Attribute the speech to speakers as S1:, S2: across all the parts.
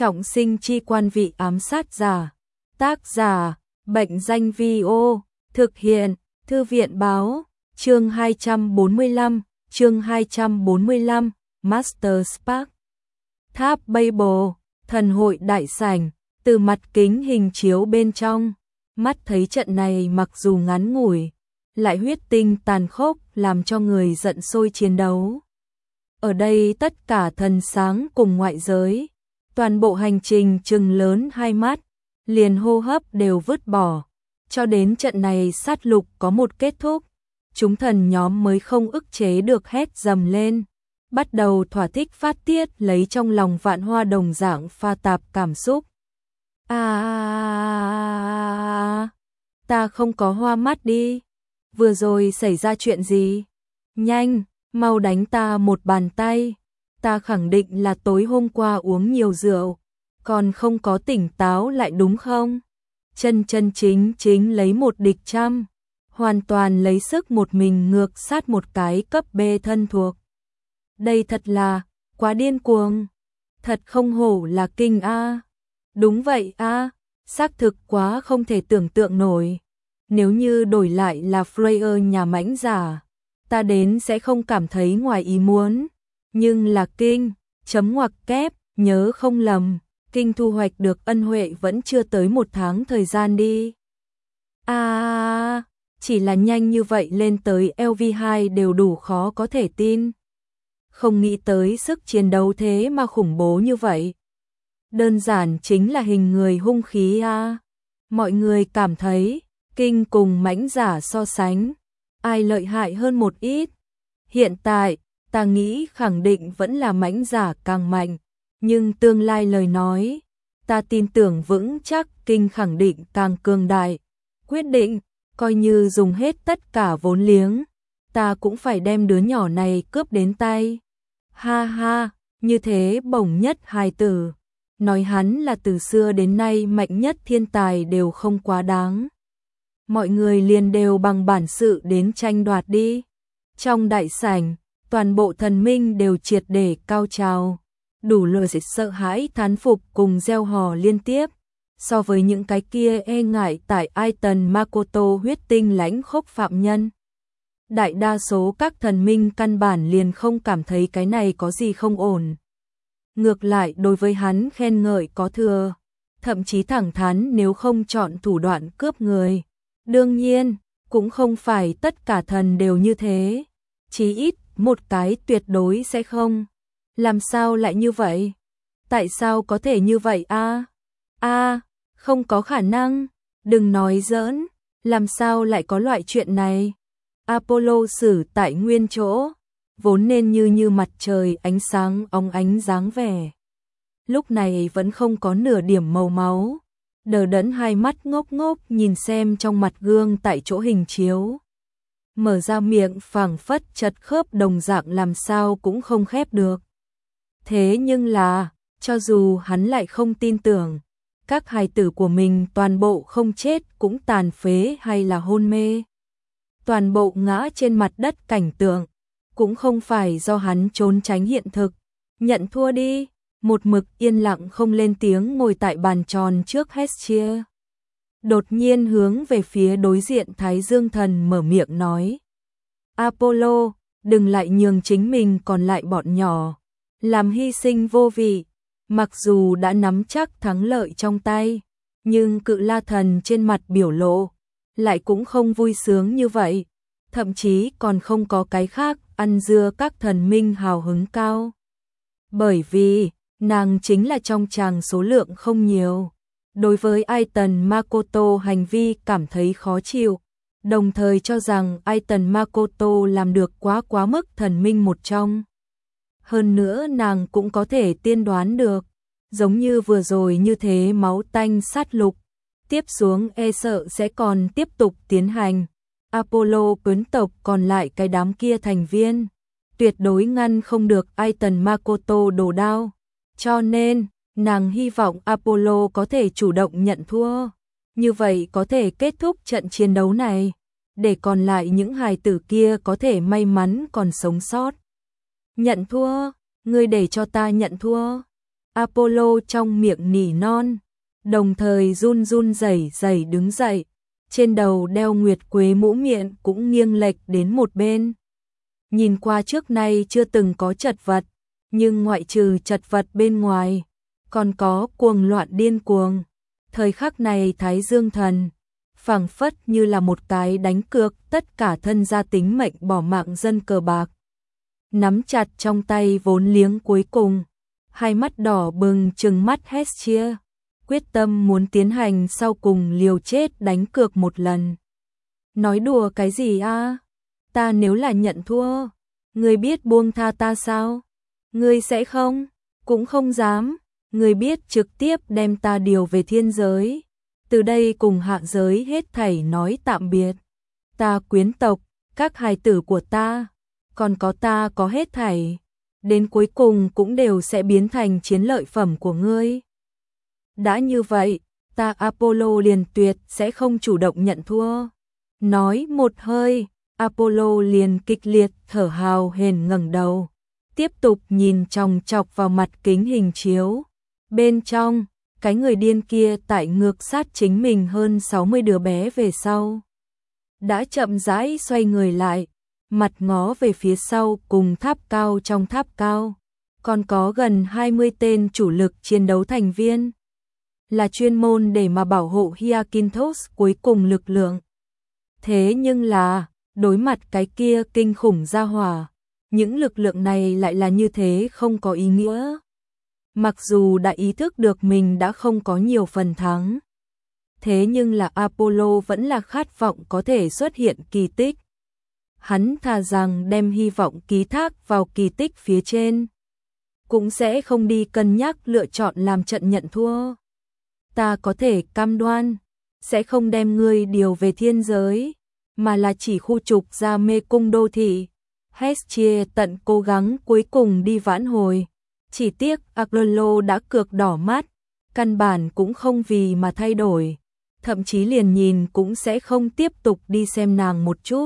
S1: Trọng sinh chi quan vị ám sát giả. Tác giả, Bệnh danh Vi-ô, thực hiện, Thư viện báo, chương 245, Master Spark. Tháp Babel, thần hội đại sảnh, từ mặt kính hình chiếu bên trong, mắt thấy trận này mặc dù ngắn ngủi, lại huyết tinh tàn khốc làm cho người giận sôi chiến đấu. Ở đây tất cả thần sáng cùng ngoại giới, toàn bộ hành trình trừng lớn hai mắt, liền hô hấp đều vứt bỏ, cho đến trận này sát lục có một kết thúc, chúng thần nhóm mới không ức chế được hét dầm lên, bắt đầu thỏa thích phát tiết lấy trong lòng vạn hoa đồng dạng pha tạp cảm xúc. Ta không có hoa mắt đi, vừa rồi xảy ra chuyện gì? Nhanh, mau đánh ta một bàn tay, ta khẳng định là tối hôm qua uống nhiều rượu, còn không có tỉnh táo lại đúng không? Chân chính lấy một địch trăm, hoàn toàn lấy sức một mình ngược sát một cái cấp B thân thuộc. Đây thật là quá điên cuồng, thật không hổ là kinh a. Đúng vậy a, xác thực quá không thể tưởng tượng nổi. Nếu như đổi lại là Freya nhà mãnh giả, ta đến sẽ không cảm thấy ngoài ý muốn, nhưng là kinh, chấm ngoặc kép, nhớ không lầm, kinh thu hoạch được ân huệ vẫn chưa tới 1 tháng thời gian đi. Chỉ là nhanh như vậy lên tới LV2 đều đủ khó có thể tin. Không nghĩ tới sức chiến đấu thế mà khủng bố như vậy. Đơn giản chính là hình người hung khí a. Mọi người cảm thấy, kinh cùng mãnh giả so sánh, ai lợi hại hơn một ít. Hiện tại, ta nghĩ khẳng định vẫn là mãnh giả càng mạnh, nhưng tương lai lời nói, ta tin tưởng vững chắc kinh khẳng định càng cường đại. Quyết định, coi như dùng hết tất cả vốn liếng, ta cũng phải đem đứa nhỏ này cướp đến tay. Ha ha, như thế bổng nhất hài tử, nói hắn là từ xưa đến nay mạnh nhất thiên tài đều không quá đáng. Mọi người liền đều bằng bản sự đến tranh đoạt đi. Trong đại sảnh, toàn bộ thần minh đều triệt để cao trào, đủ loại sự sợ hãi thán phục cùng reo hò liên tiếp. So với những cái kia e ngại tại Aiton Makoto huyết tinh lãnh khốc phạm nhân, đại đa số các thần minh căn bản liền không cảm thấy cái này có gì không ổn. Ngược lại đối với hắn khen ngợi có thừa, thậm chí thẳng thắn nếu không chọn thủ đoạn cướp người. Đương nhiên, cũng không phải tất cả thần đều như thế, chí ít một cái tuyệt đối sẽ không. Làm sao lại như vậy? Tại sao có thể như vậy a? Không có khả năng, đừng nói giỡn, làm sao lại có loại chuyện này? Apollo xử tại nguyên chỗ, vốn nên như mặt trời ánh sáng óng ánh dáng vẻ. Lúc này vẫn không có nửa điểm màu máu, đờ đẫn hai mắt ngốc ngốc nhìn xem trong mặt gương tại chỗ hình chiếu. Mở ra miệng phảng phất chật khớp đồng dạng làm sao cũng không khép được. Thế nhưng là, cho dù hắn lại không tin tưởng, các hài tử của mình toàn bộ không chết cũng tàn phế hay là hôn mê, toàn bộ ngã trên mặt đất cảnh tượng, cũng không phải do hắn trốn tránh hiện thực. Nhận thua đi, một mực yên lặng không lên tiếng ngồi tại bàn tròn trước Hestia. Đột nhiên hướng về phía đối diện Thái Dương Thần mở miệng nói. Apollo, đừng lại nhường chính mình còn lại bọn nhỏ, làm hy sinh vô vị. Mặc dù đã nắm chắc thắng lợi trong tay, nhưng Cự La Thần trên mặt biểu lộ lại cũng không vui sướng như vậy, thậm chí còn không có cái khác ăn dưa các thần minh hào hứng cao. Bởi vì, nàng chính là trong tràng số lượng không nhiều. Đối với Aiton Makoto hành vi cảm thấy khó chịu, đồng thời cho rằng Aiton Makoto làm được quá mức thần minh một trong. Hơn nữa nàng cũng có thể tiên đoán được, giống như vừa rồi như thế máu tanh sát lục, tiếp xuống e sợ sẽ còn tiếp tục tiến hành. Apollo quyến tộc còn lại cái đám kia thành viên, tuyệt đối ngăn không được Aiton Makoto đổ đao, cho nên nàng hy vọng Apollo có thể chủ động nhận thua, như vậy có thể kết thúc trận chiến đấu này, để còn lại những hài tử kia có thể may mắn còn sống sót. Nhận thua, ngươi để cho ta nhận thua. Apollo trong miệng nỉ non, đồng thời run run rẩy rẩy đứng dậy, trên đầu đeo nguyệt quế mũ miệng cũng nghiêng lệch đến một bên. Nhìn qua trước nay chưa từng có chật vật, nhưng ngoại trừ chật vật bên ngoài, còn có cuồng loạn điên cuồng. Thời khắc này Thái Dương Thần phảng phất như là một cái đánh cược tất cả thân gia tính mệnh bỏ mạng dân cờ bạc. Nắm chặt trong tay vốn liếng cuối cùng, hai mắt đỏ bừng trừng mắt Hestia, quyết tâm muốn tiến hành sau cùng liều chết đánh cược một lần. Nói đùa cái gì a? Ta nếu là nhận thua, ngươi biết buông tha ta sao? Ngươi sẽ không, cũng không dám, ngươi biết trực tiếp đem ta điều về thiên giới. Từ đây cùng hạ giới hết thảy nói tạm biệt. Ta quyến tộc, các hài tử của ta, còn có ta có hết thảy, đến cuối cùng cũng đều sẽ biến thành chiến lợi phẩm của ngươi. Đã như vậy, ta Apollo liền tuyệt sẽ không chủ động nhận thua. Nói một hơi, Apollo liền kịch liệt thở hào hển ngẩng đầu, tiếp tục nhìn chòng chọc vào mặt kính hình chiếu. Bên trong, cái người điên kia tại ngược sát chính mình hơn 60 đứa bé về sau. Đã chậm rãi xoay người lại, mặt ngó về phía sau cùng tháp cao trong tháp cao. Còn có gần 20 tên chủ lực chiến đấu thành viên. Là chuyên môn để mà bảo hộ Hyakinthos cuối cùng lực lượng. Thế nhưng là, đối mặt cái kia kinh khủng gia hỏa, những lực lượng này lại là như thế không có ý nghĩa. Mặc dù đã ý thức được mình đã không có nhiều phần thắng, thế nhưng là Apollo vẫn là khát vọng có thể xuất hiện kỳ tích. Hắn thà rằng đem hy vọng ký thác vào kỳ tích phía trên, cũng sẽ không đi cân nhắc lựa chọn làm trận nhận thua. Ta có thể cam đoan, sẽ không đem ngươi điều về thiên giới, mà là chỉ khu trục ra mê cung đô thị. Hestia tận cố gắng cuối cùng đi vãn hồi. Chỉ tiếc Apollo đã cược đỏ mắt, căn bản cũng không vì mà thay đổi, thậm chí liền nhìn cũng sẽ không tiếp tục đi xem nàng một chút.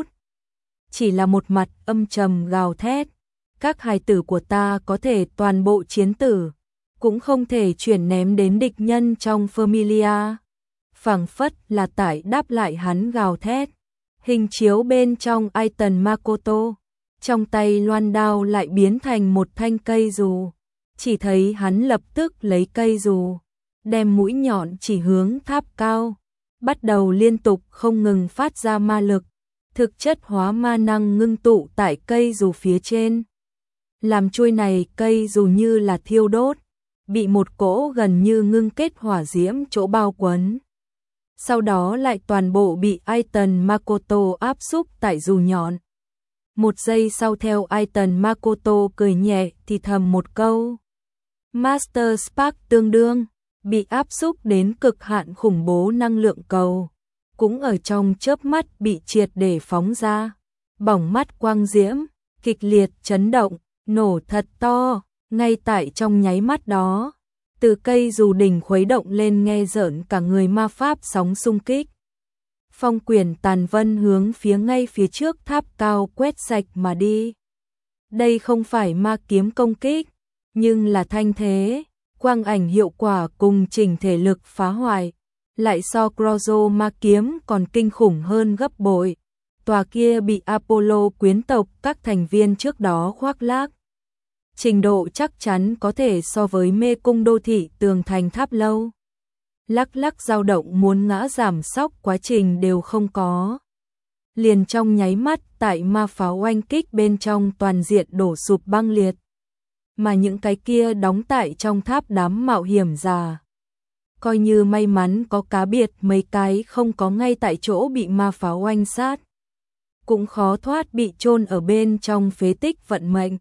S1: Chỉ là một mặt âm trầm gào thét, các hài tử của ta có thể toàn bộ chiến tử, cũng không thể chuyển ném đến địch nhân trong Familia. Phảng phất là tại đáp lại hắn gào thét. Hình chiếu bên trong Aiton Makoto, trong tay loan đao lại biến thành một thanh cây dù. Chỉ thấy hắn lập tức lấy cây dù, đem mũi nhọn chỉ hướng tháp cao, bắt đầu liên tục không ngừng phát ra ma lực, thực chất hóa ma năng ngưng tụ tại cây dù phía trên. Làm chuôi này cây dù như là thiêu đốt, bị một cỗ gần như ngưng kết hỏa diễm chỗ bao quấn. Sau đó lại toàn bộ bị Aiton Makoto áp xúc tại dù nhọn. Một giây sau theo Aiton Makoto cười nhẹ thì thầm một câu. Master Spark tương đương, bị áp xúc đến cực hạn khủng bố năng lượng cầu, cũng ở trong chớp mắt bị triệt để phóng ra. Bỏng mắt quang diễm, kịch liệt chấn động, nổ thật to, ngay tại trong nháy mắt đó. Từ cây dù đỉnh khuấy động lên nghe rợn cả người ma pháp sóng xung kích. Phong quyển tàn vân hướng phía ngay phía trước tháp cao quét sạch mà đi. Đây không phải ma kiếm công kích, nhưng là thanh thế, quang ảnh hiệu quả cùng chỉnh thể lực phá hoại, lại so Grozo ma kiếm còn kinh khủng hơn gấp bội. Tòa kia bị Apollo quyến tộc các thành viên trước đó khoác lác. Trình độ chắc chắn có thể so với mê cung đô thị tường thành tháp lâu. Lắc lắc dao động muốn ngã giảm sóc quá trình đều không có. Liền trong nháy mắt tại ma pháo oanh kích bên trong toàn diện đổ sụp băng liệt. Mà những cái kia đóng tại trong tháp đám mạo hiểm già, coi như may mắn có cá biệt mấy cái không có ngay tại chỗ bị ma pháo oanh sát, cũng khó thoát bị chôn ở bên trong phế tích vận mệnh.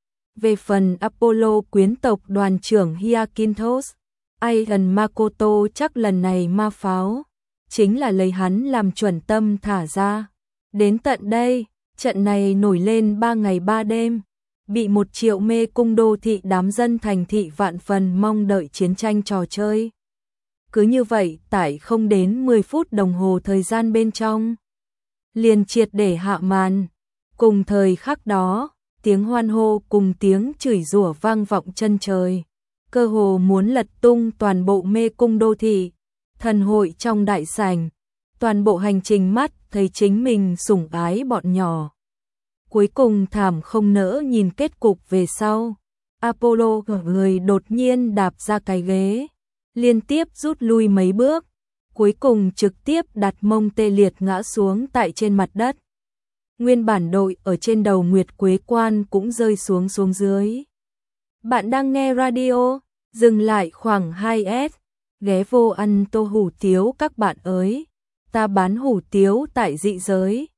S1: Về phần Apollo quyến tộc đoàn trưởng Hyakinthos, Aiton Makoto chắc lần này ma pháo chính là lấy hắn làm chuẩn tâm thả ra. Đến tận đây, trận này nổi lên 3 ngày 3 đêm, bị 1 triệu mê cung đô thị đám dân thành thị vạn phần mong đợi chiến tranh trò chơi. Cứ như vậy, tại không đến 10 phút đồng hồ thời gian bên trong, liền triệt để hạ màn. Cùng thời khắc đó, tiếng hoan hô cùng tiếng chửi rủa vang vọng chân trời. cơ hồ muốn lật tung toàn bộ mê cung đô thị. Thần hội trong đại sảnh, toàn bộ hành trình mắt thấy chính mình sủng ái bọn nhỏ. Cuối cùng thảm không nỡ nhìn kết cục về sau. Apollo người đột nhiên đạp ra cái ghế, liên tiếp rút lui mấy bước, cuối cùng trực tiếp đặt mông tê liệt ngã xuống tại trên mặt đất. Nguyên bản đội ở trên đầu Nguyệt Quế Quan cũng rơi xuống dưới. Bạn đang nghe radio, dừng lại khoảng 2S, ghé vô ăn tô hủ tiếu các bạn ơi. Ta bán hủ tiếu tại dị giới.